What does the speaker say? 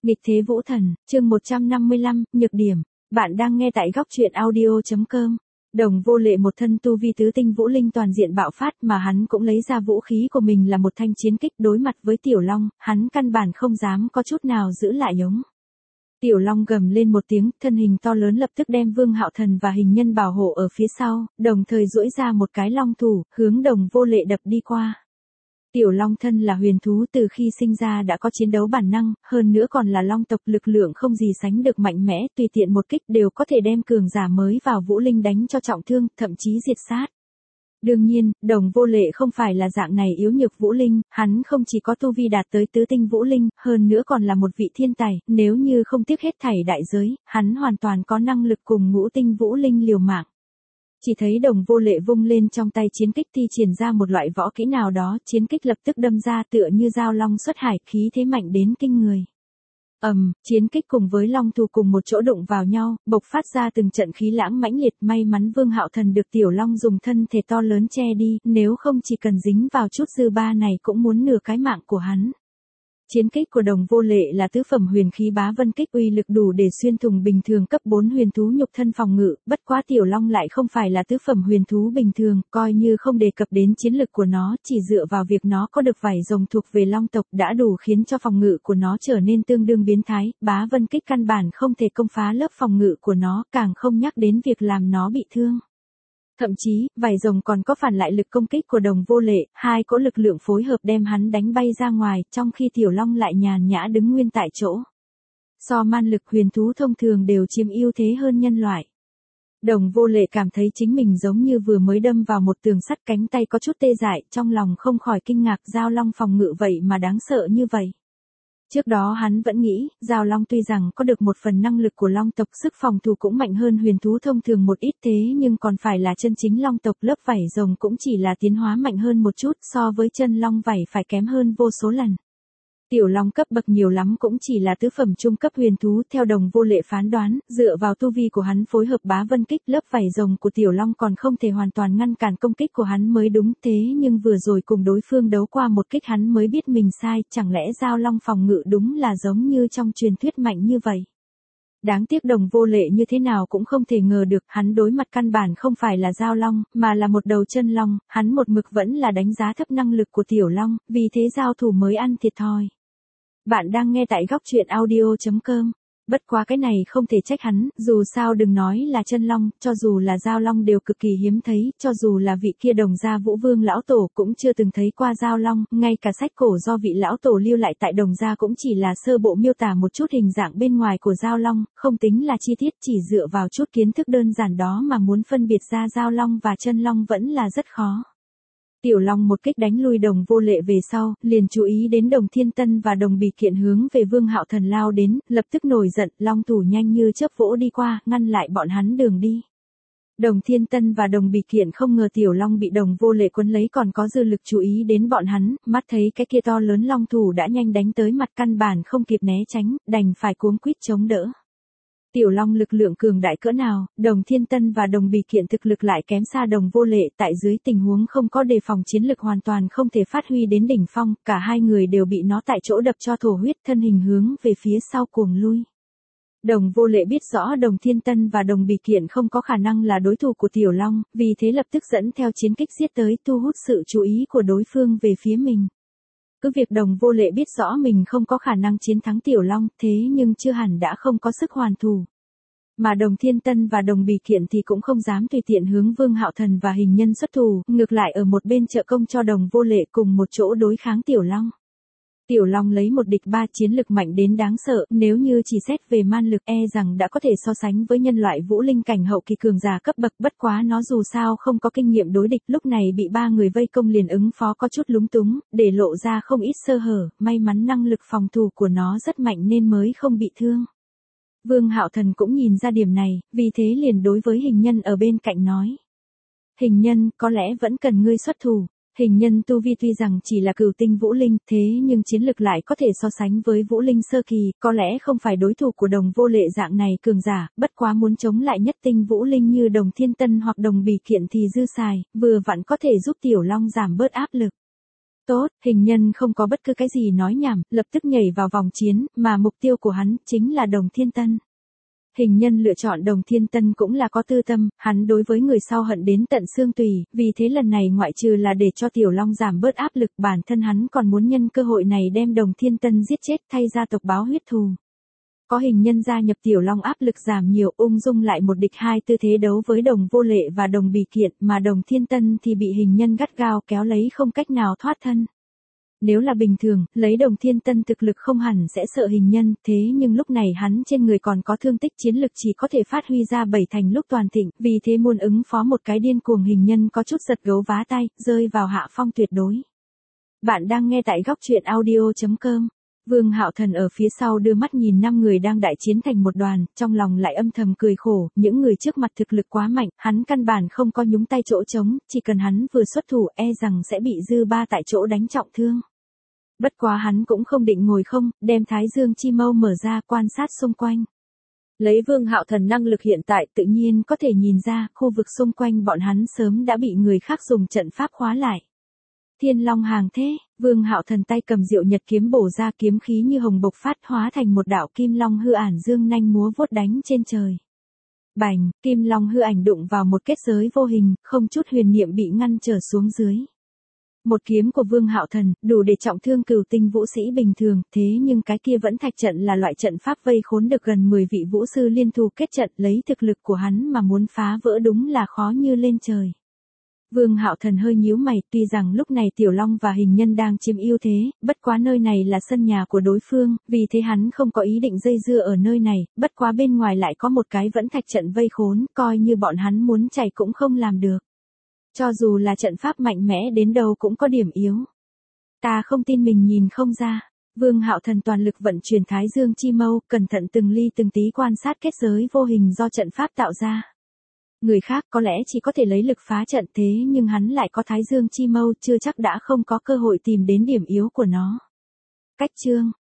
Nghịch thế vũ thần, chương 155, nhược điểm. Bạn đang nghe tại góc truyện audio.com. Đồng Vô Lệ một thân tu vi tứ tinh vũ linh toàn diện bạo phát mà hắn cũng lấy ra vũ khí của mình là một thanh chiến kích đối mặt với Tiểu Long, hắn căn bản không dám có chút nào giữ lại giống. Tiểu Long gầm lên một tiếng, thân hình to lớn lập tức đem Vương Hạo Thần và hình nhân bảo hộ ở phía sau, đồng thời duỗi ra một cái long thủ, hướng Đồng Vô Lệ đập đi qua. Tiểu Long thân là huyền thú từ khi sinh ra đã có chiến đấu bản năng, hơn nữa còn là long tộc lực lượng không gì sánh được mạnh mẽ, tùy tiện một kích đều có thể đem cường giả mới vào vũ linh đánh cho trọng thương, thậm chí diệt sát. Đương nhiên, Đồng Vô Lệ không phải là dạng này yếu nhược vũ linh, hắn không chỉ có tu vi đạt tới tứ tinh vũ linh, hơn nữa còn là một vị thiên tài, nếu như không tiếc hết thảy đại giới, hắn hoàn toàn có năng lực cùng ngũ tinh vũ linh liều mạng. Chỉ thấy Đồng Vô Lệ vung lên trong tay chiến kích thi triển ra một loại võ kỹ nào đó, chiến kích lập tức đâm ra tựa như dao long xuất hải, khí thế mạnh đến kinh người. Chiến kích cùng với long thủ cùng một chỗ đụng vào nhau, bộc phát ra từng trận khí lãng mãnh liệt, may mắn Vương Hạo Thần được Tiểu Long dùng thân thể to lớn che đi, nếu không chỉ cần dính vào chút dư ba này cũng muốn nửa cái mạng của hắn. Chiến kích của Đồng Vô Lệ là tứ phẩm huyền khí bá vân kích, uy lực đủ để xuyên thủng bình thường cấp 4 huyền thú nhục thân phòng ngự, bất quá Tiểu Long lại không phải là tứ phẩm huyền thú bình thường, coi như không đề cập đến chiến lực của nó, chỉ dựa vào việc nó có được vảy rồng thuộc về long tộc đã đủ khiến cho phòng ngự của nó trở nên tương đương biến thái, bá vân kích căn bản không thể công phá lớp phòng ngự của nó, càng không nhắc đến việc làm nó bị thương. Thậm chí, vảy rồng còn có phản lại lực công kích của Đồng Vô Lệ, hai cỗ lực lượng phối hợp đem hắn đánh bay ra ngoài, trong khi Tiểu Long lại nhàn nhã đứng nguyên tại chỗ. So man lực huyền thú thông thường đều chiếm ưu thế hơn nhân loại. Đồng Vô Lệ cảm thấy chính mình giống như vừa mới đâm vào một tường sắt, cánh tay có chút tê dại, trong lòng không khỏi kinh ngạc, dao long phòng ngự vậy mà đáng sợ như vậy. Trước đó hắn vẫn nghĩ, Giao Long tuy rằng có được một phần năng lực của Long tộc, sức phòng thủ cũng mạnh hơn huyền thú thông thường một ít, thế nhưng còn phải là chân chính Long tộc, lớp vảy rồng cũng chỉ là tiến hóa mạnh hơn một chút, so với chân Long vảy phải kém hơn vô số lần. Tiểu Long cấp bậc nhiều lắm cũng chỉ là tứ phẩm trung cấp huyền thú, theo Đồng Vô Lệ phán đoán, dựa vào tu vi của hắn phối hợp bá vân kích, lớp vảy rồng của Tiểu Long còn không thể hoàn toàn ngăn cản công kích của hắn mới đúng, thế nhưng vừa rồi cùng đối phương đấu qua một kích hắn mới biết mình sai, chẳng lẽ Giao Long phòng ngự đúng là giống như trong truyền thuyết mạnh như vậy. Đáng tiếc Đồng Vô Lệ như thế nào cũng không thể ngờ được, hắn đối mặt căn bản không phải là Giao Long, mà là một đầu chân Long, hắn một mực vẫn là đánh giá thấp năng lực của Tiểu Long, vì thế giao thủ mới ăn thiệt thòi. Bạn đang nghe tại góc truyện audio.com. Bất quá cái này không thể trách hắn, dù sao đừng nói là chân long, cho dù là Giao Long đều cực kỳ hiếm thấy, cho dù là vị kia Đồng gia Vũ Vương lão tổ cũng chưa từng thấy qua Giao Long, ngay cả sách cổ do vị lão tổ lưu lại tại Đồng gia cũng chỉ là sơ bộ miêu tả một chút hình dạng bên ngoài của Giao Long, không tính là chi tiết, chỉ dựa vào chút kiến thức đơn giản đó mà muốn phân biệt ra Giao Long và chân long vẫn là rất khó. Tiểu Long một kích đánh lui Đồng Vô Lệ về sau, liền chú ý đến Đồng Thiên Tân và Đồng Bì Kiện hướng về Vương Hạo Thần lao đến, lập tức nổi giận, long thủ nhanh như chớp vỗ đi qua, ngăn lại bọn hắn đường đi. Đồng Thiên Tân và Đồng Bì Kiện không ngờ Tiểu Long bị Đồng Vô Lệ quấn lấy còn có dư lực chú ý đến bọn hắn, mắt thấy cái kia to lớn long thủ đã nhanh đánh tới mặt, căn bản không kịp né tránh, đành phải cuống quýt chống đỡ. Tiểu Long lực lượng cường đại cỡ nào, Đồng Thiên Tân và Đồng Bì Kiện thực lực lại kém xa Đồng Vô Lệ, tại dưới tình huống không có đề phòng chiến lực hoàn toàn không thể phát huy đến đỉnh phong, cả hai người đều bị nó tại chỗ đập cho thổ huyết, thân hình hướng về phía sau cuồng lui. Đồng Vô Lệ biết rõ Đồng Thiên Tân và Đồng Bì Kiện không có khả năng là đối thủ của Tiểu Long, vì thế lập tức dẫn theo chiến kích giết tới, thu hút sự chú ý của đối phương về phía mình. Cứ việc Đồng Vô Lệ biết rõ mình không có khả năng chiến thắng Tiểu Long, thế nhưng chưa hẳn đã không có sức hoàn thủ. Mà Đồng Thiên Tân và Đồng Bì Kiện thì cũng không dám tùy tiện hướng Vương Hạo Thần và hình nhân xuất thủ, ngược lại ở một bên trợ công cho Đồng Vô Lệ cùng một chỗ đối kháng Tiểu Long. Tiểu Long lấy một địch ba, chiến lực mạnh đến đáng sợ, nếu như chỉ xét về man lực rằng đã có thể so sánh với nhân loại vũ linh cảnh hậu kỳ cường giả cấp bậc, bất quá nó dù sao không có kinh nghiệm đối địch, lúc này bị ba người vây công liền ứng phó có chút lúng túng, để lộ ra không ít sơ hở, may mắn năng lực phòng thủ của nó rất mạnh nên mới không bị thương. Vương Hạo Thần cũng nhìn ra điểm này, vì thế liền đối với hình nhân ở bên cạnh nói. Hình nhân, có lẽ vẫn cần ngươi xuất thủ. Hình nhân tu vi tuy rằng chỉ là cửu tinh vũ linh, thế nhưng chiến lực lại có thể so sánh với vũ linh sơ kỳ, có lẽ không phải đối thủ của Đồng Vô Lệ dạng này cường giả, bất quá muốn chống lại nhất tinh vũ linh như Đồng Thiên Tân hoặc Đồng Bì Kiện thì dư xài, vừa vặn có thể giúp Tiểu Long giảm bớt áp lực. Tốt, hình nhân không có bất cứ cái gì nói nhảm, lập tức nhảy vào vòng chiến, mà mục tiêu của hắn chính là Đồng Thiên Tân. Hình nhân lựa chọn Đồng Thiên Tân cũng là có tư tâm, hắn đối với người sau hận đến tận xương tùy, vì thế lần này ngoại trừ là để cho Tiểu Long giảm bớt áp lực, bản thân hắn còn muốn nhân cơ hội này đem Đồng Thiên Tân giết chết thay gia tộc báo huyết thù. Có hình nhân gia nhập Tiểu Long áp lực giảm nhiều, ung dung lại một địch hai tư thế đấu với Đồng Vô Lệ và Đồng Bì Kiện, mà Đồng Thiên Tân thì bị hình nhân gắt gao kéo lấy không cách nào thoát thân. Nếu là bình thường, lấy Đồng Thiên Tân thực lực không hẳn sẽ sợ hình nhân, thế nhưng lúc này hắn trên người còn có thương tích, chiến lực chỉ có thể phát huy ra 7 thành lúc toàn thịnh, vì thế muốn ứng phó một cái điên cuồng hình nhân có chút giật gấu vá tay, rơi vào hạ phong tuyệt đối. Bạn đang nghe tại góc truyện audio.com. Vương Hạo Thần ở phía sau đưa mắt nhìn 5 người đang đại chiến thành một đoàn, trong lòng lại âm thầm cười khổ, những người trước mặt thực lực quá mạnh, hắn căn bản không có nhúng tay chỗ trống, chỉ cần hắn vừa xuất thủ e rằng sẽ bị dư ba tại chỗ đánh trọng thương. Bất quá hắn cũng không định ngồi không, đem Thái Dương Chi Mâu mở ra quan sát xung quanh. Lấy Vương Hạo Thần năng lực hiện tại tự nhiên có thể nhìn ra, khu vực xung quanh bọn hắn sớm đã bị người khác dùng trận pháp khóa lại. Thiên Long hàng thế, Vương Hạo Thần tay cầm Diệu Nhật kiếm bổ ra, kiếm khí như hồng bộc phát hóa thành một đạo kim long hư ảnh dương nanh múa vuốt đánh trên trời. Bành, kim long hư ảnh đụng vào một kết giới vô hình, không chút huyền niệm bị ngăn trở xuống dưới. Một kiếm của Vương Hạo Thần, đủ để trọng thương cửu tinh vũ sĩ bình thường, thế nhưng cái kia vẫn thạch trận là loại trận pháp vây khốn được gần 10 vị vũ sư liên thủ kết trận, lấy thực lực của hắn mà muốn phá vỡ đúng là khó như lên trời. Vương Hạo Thần hơi nhíu mày, tuy rằng lúc này Tiểu Long và hình nhân đang chiếm ưu thế, bất quá nơi này là sân nhà của đối phương, vì thế hắn không có ý định dây dưa ở nơi này, bất quá bên ngoài lại có một cái vẫn thạch trận vây khốn, coi như bọn hắn muốn chạy cũng không làm được. Cho dù là trận pháp mạnh mẽ đến đâu cũng có điểm yếu. Ta không tin mình nhìn không ra. Vương Hạo Thần toàn lực vận chuyển Thái Dương Chi Mâu, cẩn thận từng ly từng tí quan sát kết giới vô hình do trận pháp tạo ra. Người khác có lẽ chỉ có thể lấy lực phá trận, thế nhưng hắn lại có Thái Dương Chi Mâu, chưa chắc đã không có cơ hội tìm đến điểm yếu của nó. Cách chương